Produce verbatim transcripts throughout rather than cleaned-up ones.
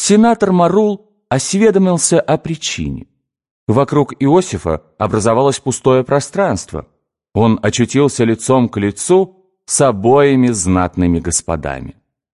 Сенатор Марул осведомился о причине. Вокруг Иосифа образовалось пустое пространство. Он очутился лицом к лицу с обоими знатными господами.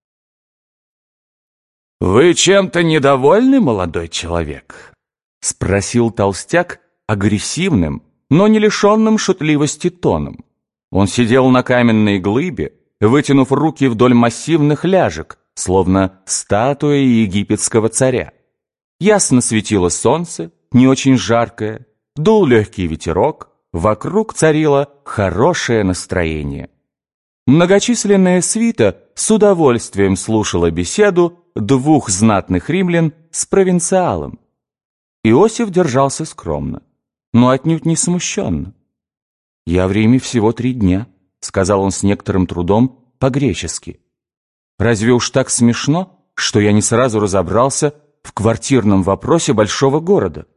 «Вы чем-то недовольны, молодой человек?» — спросил толстяк агрессивным, но не лишенным шутливости тоном. Он сидел на каменной глыбе, вытянув руки вдоль массивных ляжек, словно статуя египетского царя. Ясно светило солнце, не очень жаркое, дул легкий ветерок, вокруг царило хорошее настроение. Многочисленная свита с удовольствием слушала беседу двух знатных римлян с провинциалом. Иосиф держался скромно, но отнюдь не смущенно. «Я в Риме всего три дня», — сказал он с некоторым трудом по-гречески. «Разве уж так смешно, что я не сразу разобрался в квартирном вопросе большого города?»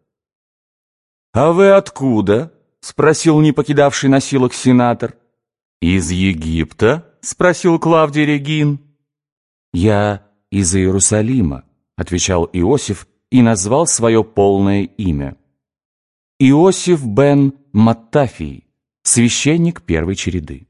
«А вы откуда?» — спросил не покидавший носилок сенатор. «Из Египта?» — спросил Клавдий Регин. «Я из Иерусалима», — отвечал Иосиф и назвал свое полное имя. Иосиф бен Маттафий, священник первой череды.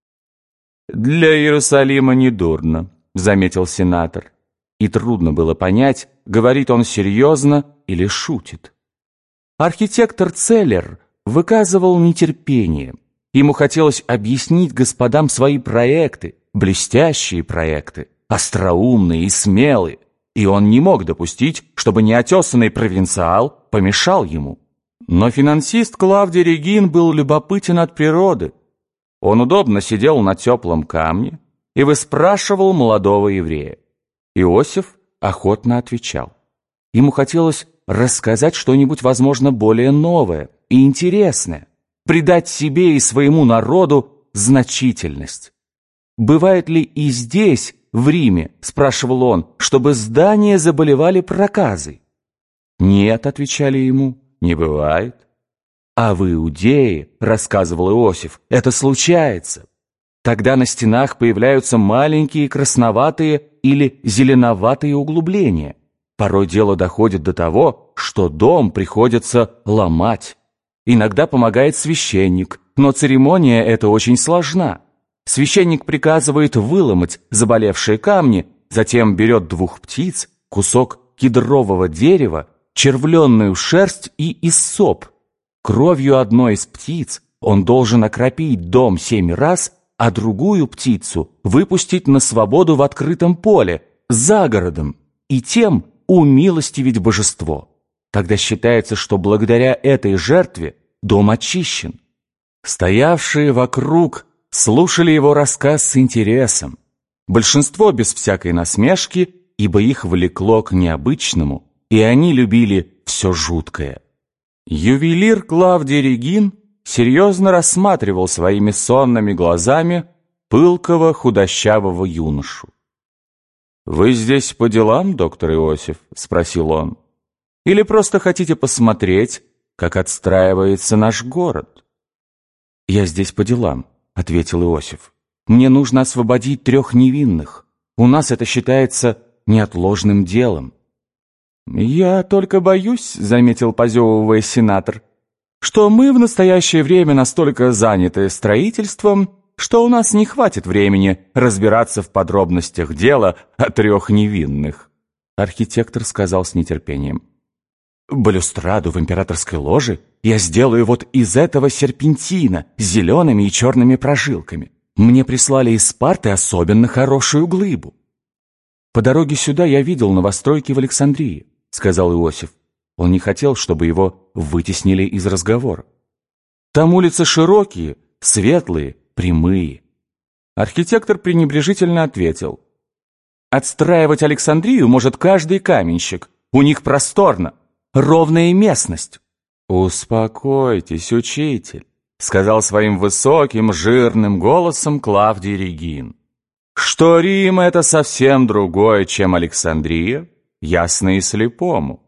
«Для Иерусалима недурно», — заметил сенатор. И трудно было понять, говорит он серьезно или шутит. Архитектор Целлер выказывал нетерпение. Ему хотелось объяснить господам свои проекты, блестящие проекты, остроумные и смелые, и он не мог допустить, чтобы неотесанный провинциал помешал ему. Но финансист Клавдий Регин был любопытен от природы. Он удобно сидел на теплом камне и выспрашивал молодого еврея. Иосиф охотно отвечал. Ему хотелось рассказать что-нибудь, возможно, более новое и интересное, придать себе и своему народу значительность. «Бывает ли и здесь, в Риме, — спрашивал он, — чтобы здания заболевали проказой?» «Нет, — отвечали ему, — не бывает». «А в Иудее, — рассказывал Иосиф, — это случается. Тогда на стенах появляются маленькие красноватые или зеленоватые углубления. Порой дело доходит до того, что дом приходится ломать. Иногда помогает священник, но церемония эта очень сложна. Священник приказывает выломать заболевшие камни, затем берет двух птиц, кусок кедрового дерева, червленную шерсть и иссоп. Кровью одной из птиц он должен окропить дом семь раз, а другую птицу выпустить на свободу в открытом поле, за городом, и тем умилостивить божество. Тогда считается, что благодаря этой жертве дом очищен». Стоявшие вокруг слушали его рассказ с интересом. Большинство без всякой насмешки, ибо их влекло к необычному, и они любили все жуткое. Ювелир Клавдий Регин серьезно рассматривал своими сонными глазами пылкого худощавого юношу. «Вы здесь по делам, доктор Иосиф?» — спросил он. «Или просто хотите посмотреть, как отстраивается наш город?» «Я здесь по делам», — ответил Иосиф. «Мне нужно освободить трех невинных. У нас это считается неотложным делом». «Я только боюсь», — заметил, позевывая сенатор, «что мы в настоящее время настолько заняты строительством, что у нас не хватит времени разбираться в подробностях дела о трех невинных». Архитектор сказал с нетерпением. «Балюстраду в императорской ложе я сделаю вот из этого серпентина с зелеными и черными прожилками. Мне прислали из Спарты особенно хорошую глыбу». «По дороге сюда я видел новостройки в Александрии», — сказал Иосиф. Он не хотел, чтобы его вытеснили из разговора. «Там улицы широкие, светлые, прямые». Архитектор пренебрежительно ответил. «Отстраивать Александрию может каждый каменщик. У них просторно, ровная местность». «Успокойтесь, учитель», — сказал своим высоким, жирным голосом Клавдий Регин. «Что Рим — это совсем другое, чем Александрия, ясно и слепому.